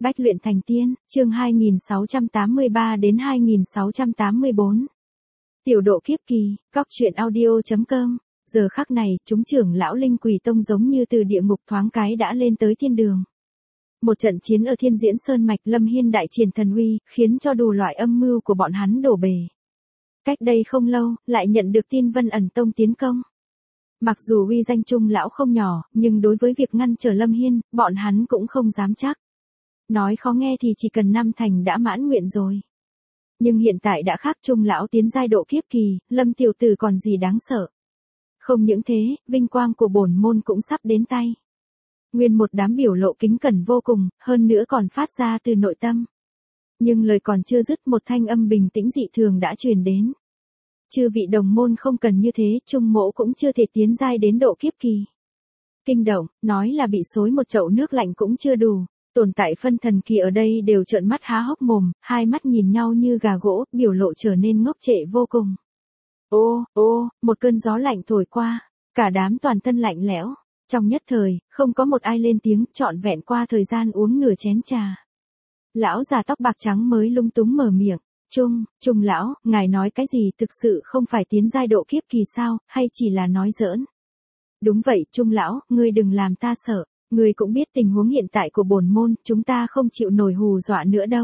Bách luyện thành tiên, chương 2683 đến 2684. Tiểu độ kiếp kỳ, góc truyện audio.com. Giờ khắc này, chúng trưởng lão Linh Quỷ Tông giống như từ địa ngục thoáng cái đã lên tới thiên đường. Một trận chiến ở Thiên Diễn Sơn mạch, Lâm Hiên đại triển thần uy, khiến cho đủ loại âm mưu của bọn hắn đổ bể. Cách đây không lâu, lại nhận được tin Vân Ẩn Tông tiến công. Mặc dù uy danh Trung lão không nhỏ, nhưng đối với việc ngăn trở Lâm Hiên, bọn hắn cũng không dám chắc. Nói khó nghe thì chỉ cần 5 thành đã mãn nguyện rồi. Nhưng hiện tại đã khác, Trung lão tiến giai độ kiếp kỳ, Lâm tiểu tử còn gì đáng sợ. Không những thế, vinh quang của bổn môn cũng sắp đến tay. Nguyên một đám biểu lộ kính cẩn vô cùng, hơn nữa còn phát ra từ nội tâm. Nhưng lời còn chưa dứt, một thanh âm bình tĩnh dị thường đã truyền đến. Chư vị đồng môn không cần như thế, Trung mỗ cũng chưa thể tiến giai đến độ kiếp kỳ. Kinh động, nói là bị xối một chậu nước lạnh cũng chưa đủ. Tồn tại phân thần kỳ ở đây đều trợn mắt há hốc mồm, hai mắt nhìn nhau như gà gỗ, biểu lộ trở nên ngốc trệ vô cùng. Ô, một cơn gió lạnh thổi qua, cả đám toàn thân lạnh lẽo. Trong nhất thời, không có một ai lên tiếng, trọn vẹn qua thời gian uống nửa chén trà. Lão già tóc bạc trắng mới lung túng mở miệng. Trung lão, ngài nói cái gì, thực sự không phải tiến giai độ kiếp kỳ sao, hay chỉ là nói giỡn? Đúng vậy, Trung lão, ngươi đừng làm ta sợ, ngươi cũng biết tình huống hiện tại của bổn môn, chúng ta không chịu nổi hù dọa nữa đâu.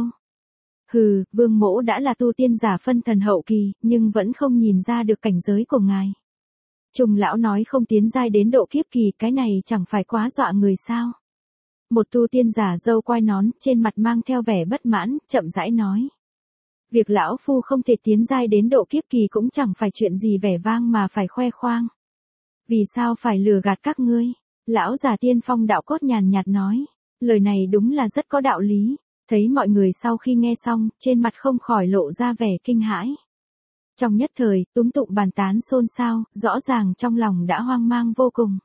Hừ, Vương mỗ đã là tu tiên giả phân thần hậu kỳ, nhưng vẫn không nhìn ra được cảnh giới của ngài. Trung lão nói không tiến giai đến độ kiếp kỳ, cái này chẳng phải quá dọa người sao? Một tu tiên giả râu quai nón, trên mặt mang theo vẻ bất mãn, chậm rãi nói. Việc lão phu không thể tiến giai đến độ kiếp kỳ cũng chẳng phải chuyện gì vẻ vang mà phải khoe khoang. Vì sao phải lừa gạt các ngươi? Lão già Tiên Phong đạo cốt nhàn nhạt nói. Lời này đúng là rất có đạo lý. Thấy mọi người sau khi nghe xong, trên mặt không khỏi lộ ra vẻ kinh hãi. Trong nhất thời, túm tụng bàn tán xôn xao, rõ ràng trong lòng đã hoang mang vô cùng.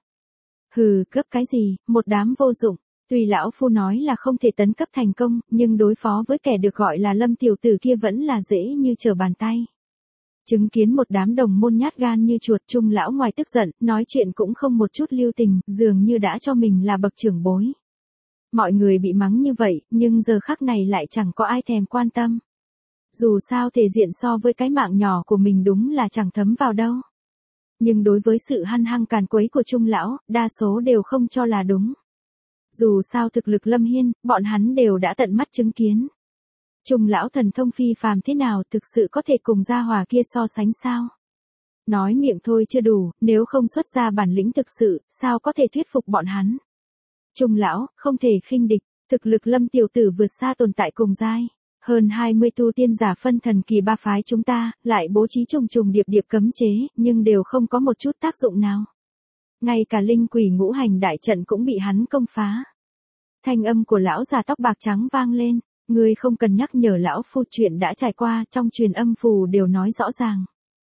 Hừ, cấp cái gì, một đám vô dụng. Tuy lão phu nói là không thể tấn cấp thành công, nhưng đối phó với kẻ được gọi là Lâm tiểu tử kia vẫn là dễ như trở bàn tay. Chứng kiến một đám đồng môn nhát gan như chuột, Trung lão ngoài tức giận, nói chuyện cũng không một chút lưu tình, dường như đã cho mình là bậc trưởng bối. Mọi người bị mắng như vậy, nhưng giờ khắc này lại chẳng có ai thèm quan tâm. Dù sao thể diện so với cái mạng nhỏ của mình đúng là chẳng thấm vào đâu. Nhưng đối với sự hăn hăng càn quấy của Trung lão, đa số đều không cho là đúng. Dù sao thực lực Lâm Hiên, bọn hắn đều đã tận mắt chứng kiến. Trung lão thần thông phi phàm thế nào, thực sự có thể cùng gia hỏa kia so sánh sao? Nói miệng thôi chưa đủ, nếu không xuất ra bản lĩnh thực sự, sao có thể thuyết phục bọn hắn? Trung lão, không thể khinh địch, thực lực Lâm tiểu tử vượt xa tồn tại cùng giai. Hơn 20 tu tiên giả phân thần kỳ ba phái chúng ta, lại bố trí trùng trùng điệp điệp cấm chế, nhưng đều không có một chút tác dụng nào. Ngay cả Linh Quỷ ngũ hành đại trận cũng bị hắn công phá. Thanh âm của lão già tóc bạc trắng vang lên, ngươi không cần nhắc nhở lão phu, chuyện đã trải qua, trong truyền âm phù đều nói rõ ràng.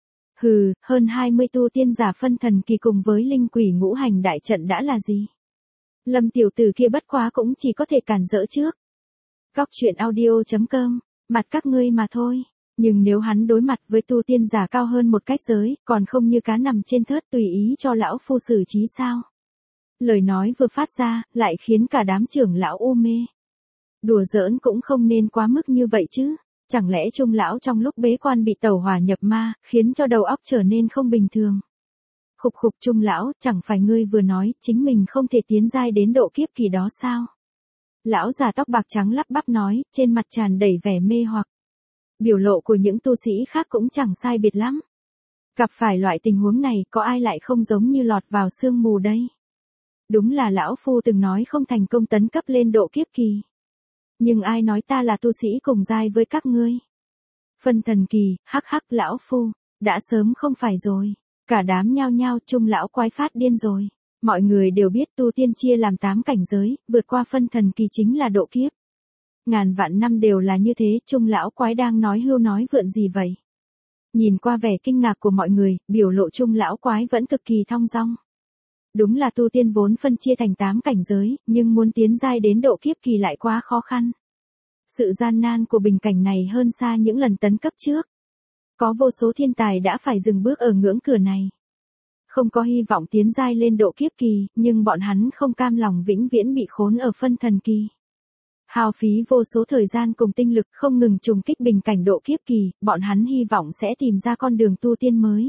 Hừ, hơn 20 tu tiên giả phân thần kỳ cùng với Linh Quỷ ngũ hành đại trận đã là gì? Lâm tiểu tử kia bất quá cũng chỉ có thể cản rỡ trước. Góc truyện audio.com, mặt các ngươi mà thôi. Nhưng nếu hắn đối mặt với tu tiên giả cao hơn một cách giới, còn không như cá nằm trên thớt tùy ý cho lão phu xử trí sao? Lời nói vừa phát ra, lại khiến cả đám trưởng lão u mê. Đùa giỡn cũng không nên quá mức như vậy chứ. Chẳng lẽ Trung lão trong lúc bế quan bị tẩu hỏa nhập ma, khiến cho đầu óc trở nên không bình thường? Khục Trung lão, chẳng phải ngươi vừa nói chính mình không thể tiến giai đến độ kiếp kỳ đó sao? Lão già tóc bạc trắng lắp bắp nói, trên mặt tràn đầy vẻ mê hoặc. Biểu lộ của những tu sĩ khác cũng chẳng sai biệt lắm. Gặp phải loại tình huống này, có ai lại không giống như lọt vào sương mù đây? Đúng là lão phu từng nói không thành công tấn cấp lên độ kiếp kỳ. Nhưng ai nói ta là tu sĩ cùng giai với các ngươi? Phân thần kỳ, hắc lão phu, đã sớm không phải rồi. Cả đám nhao nhao, Trung lão quái phát điên rồi. Mọi người đều biết tu tiên chia làm 8 cảnh giới, vượt qua phân thần kỳ chính là độ kiếp. Ngàn vạn năm đều là như thế, Trung lão quái đang nói hưu nói vượn gì vậy? Nhìn qua vẻ kinh ngạc của mọi người, biểu lộ Trung lão quái vẫn cực kỳ thong dong. Đúng là tu tiên vốn phân chia thành 8 cảnh giới, nhưng muốn tiến giai đến độ kiếp kỳ lại quá khó khăn. Sự gian nan của bình cảnh này hơn xa những lần tấn cấp trước. Có vô số thiên tài đã phải dừng bước ở ngưỡng cửa này. Không có hy vọng tiến giai lên độ kiếp kỳ, nhưng bọn hắn không cam lòng vĩnh viễn bị khốn ở phân thần kỳ. Hao phí vô số thời gian cùng tinh lực không ngừng trùng kích bình cảnh độ kiếp kỳ, bọn hắn hy vọng sẽ tìm ra con đường tu tiên mới.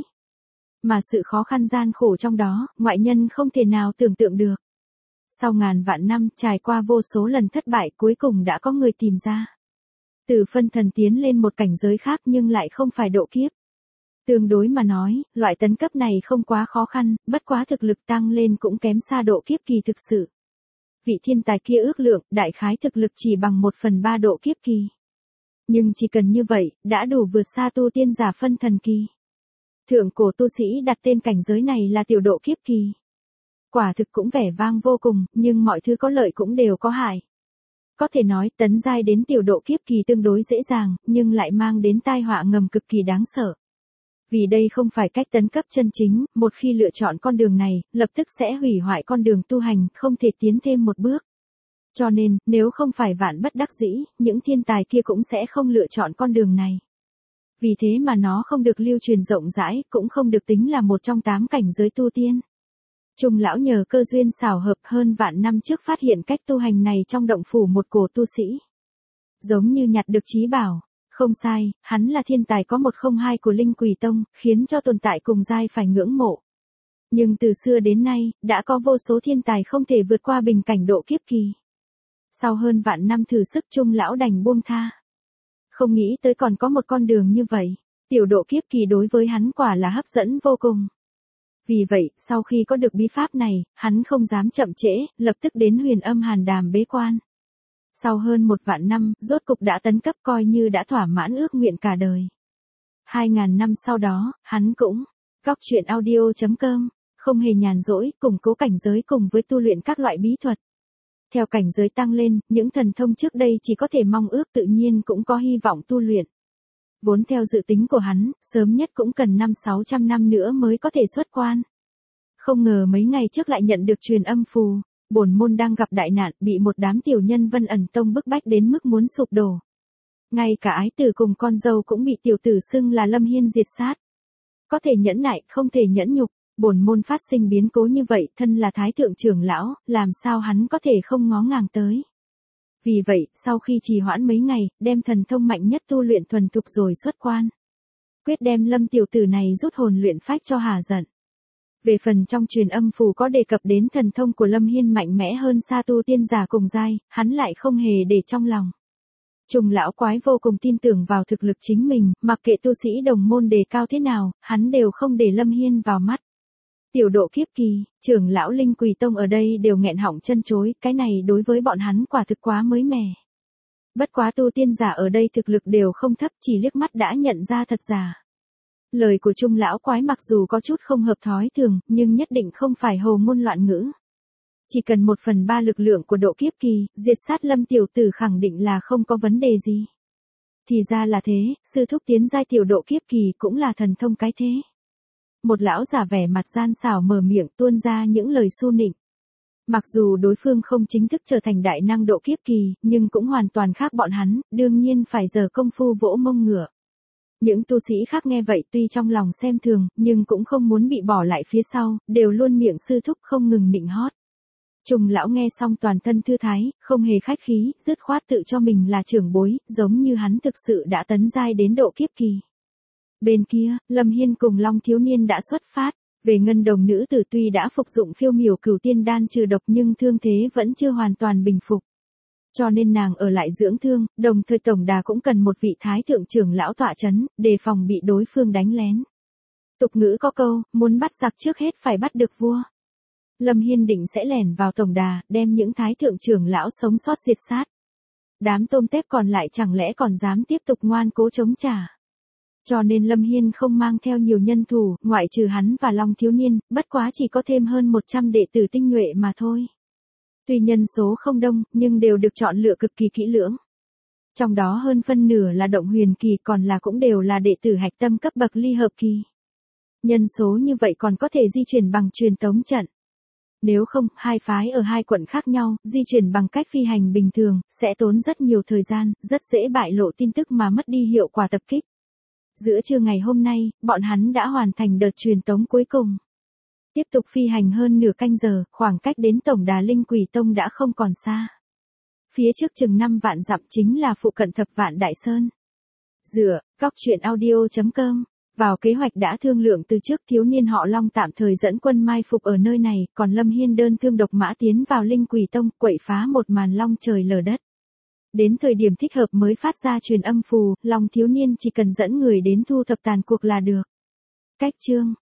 Mà sự khó khăn gian khổ trong đó, ngoại nhân không thể nào tưởng tượng được. Sau ngàn vạn năm trải qua vô số lần thất bại cuối cùng đã có người tìm ra. Từ phân thần tiến lên một cảnh giới khác nhưng lại không phải độ kiếp. Tương đối mà nói, loại tấn cấp này không quá khó khăn, bất quá thực lực tăng lên cũng kém xa độ kiếp kỳ thực sự. Vị thiên tài kia ước lượng, đại khái thực lực chỉ bằng 1/3 độ kiếp kỳ. Nhưng chỉ cần như vậy, đã đủ vượt xa tu tiên giả phân thần kỳ. Thượng cổ tu sĩ đặt tên cảnh giới này là tiểu độ kiếp kỳ. Quả thực cũng vẻ vang vô cùng, nhưng mọi thứ có lợi cũng đều có hại. Có thể nói tấn giai đến tiểu độ kiếp kỳ tương đối dễ dàng, nhưng lại mang đến tai họa ngầm cực kỳ đáng sợ. Vì đây không phải cách tấn cấp chân chính, một khi lựa chọn con đường này, lập tức sẽ hủy hoại con đường tu hành, không thể tiến thêm một bước. Cho nên, nếu không phải vạn bất đắc dĩ, những thiên tài kia cũng sẽ không lựa chọn con đường này. Vì thế mà nó không được lưu truyền rộng rãi, cũng không được tính là một trong 8 cảnh giới tu tiên. Trung lão nhờ cơ duyên xảo hợp hơn vạn năm trước phát hiện cách tu hành này trong động phủ một cổ tu sĩ. Giống như nhặt được trí bảo. Không sai, hắn là thiên tài có 102 của Linh Quỷ Tông, khiến cho tồn tại cùng giai phải ngưỡng mộ. Nhưng từ xưa đến nay, đã có vô số thiên tài không thể vượt qua bình cảnh độ kiếp kỳ. Sau hơn vạn năm thử sức Trung lão đành buông tha. Không nghĩ tới còn có một con đường như vậy, tiểu độ kiếp kỳ đối với hắn quả là hấp dẫn vô cùng. Vì vậy, sau khi có được bí pháp này, hắn không dám chậm trễ, lập tức đến Huyền Âm Hàn Đàm bế quan. Sau hơn 1 vạn năm, rốt cục đã tấn cấp coi như đã thỏa mãn ước nguyện cả đời. 2000 năm sau đó, hắn cũng, Góc Chuyện Audio.com, không hề nhàn rỗi, củng cố cảnh giới cùng với tu luyện các loại bí thuật. Theo cảnh giới tăng lên, những thần thông trước đây chỉ có thể mong ước tự nhiên cũng có hy vọng tu luyện. Vốn theo dự tính của hắn, sớm nhất cũng cần 500-600 năm nữa mới có thể xuất quan. Không ngờ mấy ngày trước lại nhận được truyền âm phù. Bổn môn đang gặp đại nạn, bị một đám tiểu nhân Vân Ẩn Tông bức bách đến mức muốn sụp đổ. Ngay cả ái tử cùng con dâu cũng bị tiểu tử xưng là Lâm Hiên diệt sát. Có thể nhẫn nại, không thể nhẫn nhục, bổn môn phát sinh biến cố như vậy, thân là thái thượng trưởng lão, làm sao hắn có thể không ngó ngàng tới. Vì vậy, sau khi trì hoãn mấy ngày, đem thần thông mạnh nhất tu luyện thuần thục rồi xuất quan. Quyết đem Lâm tiểu tử này rút hồn luyện phách cho hà giận. Về phần trong truyền âm phù có đề cập đến thần thông của Lâm Hiên mạnh mẽ hơn xa tu tiên giả cùng giai, hắn lại không hề để trong lòng. Trùng lão quái vô cùng tin tưởng vào thực lực chính mình, mặc kệ tu sĩ đồng môn đề cao thế nào, hắn đều không để Lâm Hiên vào mắt. Tiểu độ kiếp kỳ, trưởng lão Linh Quỷ Tông ở đây đều nghẹn họng chân chối, cái này đối với bọn hắn quả thực quá mới mẻ. Bất quá tu tiên giả ở đây thực lực đều không thấp, chỉ liếc mắt đã nhận ra thật giả. Lời của Trung lão quái mặc dù có chút không hợp thói thường, nhưng nhất định không phải hồ ngôn loạn ngữ. Chỉ cần 1/3 lực lượng của độ kiếp kỳ, diệt sát Lâm tiểu tử khẳng định là không có vấn đề gì. Thì ra là thế, sư thúc tiến giai tiểu độ kiếp kỳ cũng là thần thông cái thế. Một lão giả vẻ mặt gian xảo mở miệng tuôn ra những lời su nịnh. Mặc dù đối phương không chính thức trở thành đại năng độ kiếp kỳ, nhưng cũng hoàn toàn khác bọn hắn, đương nhiên phải giờ công phu vỗ mông ngựa. Những tu sĩ khác nghe vậy tuy trong lòng xem thường, nhưng cũng không muốn bị bỏ lại phía sau, đều luôn miệng sư thúc không ngừng nịnh hót. Trùng lão nghe xong toàn thân thư thái, không hề khách khí, dứt khoát tự cho mình là trưởng bối, giống như hắn thực sự đã tấn giai đến độ kiếp kỳ. Bên kia, Lâm Hiên cùng Long thiếu niên đã xuất phát, về Ngân Đồng nữ tử tuy đã phục dụng phiêu miểu cửu tiên đan trừ độc nhưng thương thế vẫn chưa hoàn toàn bình phục. Cho nên nàng ở lại dưỡng thương, đồng thời tổng đà cũng cần một vị thái thượng trưởng lão tọa chấn, đề phòng bị đối phương đánh lén. Tục ngữ có câu, muốn bắt giặc trước hết phải bắt được vua. Lâm Hiên định sẽ lẻn vào tổng đà, đem những thái thượng trưởng lão sống sót diệt sát. Đám tôm tép còn lại chẳng lẽ còn dám tiếp tục ngoan cố chống trả. Cho nên Lâm Hiên không mang theo nhiều nhân thủ, ngoại trừ hắn và Long thiếu niên, bất quá chỉ có thêm hơn 100 đệ tử tinh nhuệ mà thôi. Tuy nhân số không đông, nhưng đều được chọn lựa cực kỳ kỹ lưỡng. Trong đó hơn phân nửa là động huyền kỳ, còn là cũng đều là đệ tử hạch tâm cấp bậc ly hợp kỳ. Nhân số như vậy còn có thể di chuyển bằng truyền tống trận. Nếu không, hai phái ở hai quận khác nhau, di chuyển bằng cách phi hành bình thường, sẽ tốn rất nhiều thời gian, rất dễ bại lộ tin tức mà mất đi hiệu quả tập kích. Giữa trưa ngày hôm nay, bọn hắn đã hoàn thành đợt truyền tống cuối cùng. Tiếp tục phi hành hơn nửa canh giờ, khoảng cách đến tổng đà Linh Quỷ Tông đã không còn xa. Phía trước chừng 5 vạn dặm chính là phụ cận Thập Vạn Đại Sơn. Dựa, góc chuyện audio.com. Vào kế hoạch đã thương lượng từ trước, thiếu niên họ Long tạm thời dẫn quân mai phục ở nơi này, còn Lâm Hiên đơn thương độc mã tiến vào Linh Quỷ Tông, quậy phá một màn long trời lở đất. Đến thời điểm thích hợp mới phát ra truyền âm phù, Long thiếu niên chỉ cần dẫn người đến thu thập tàn cuộc là được. Cách chương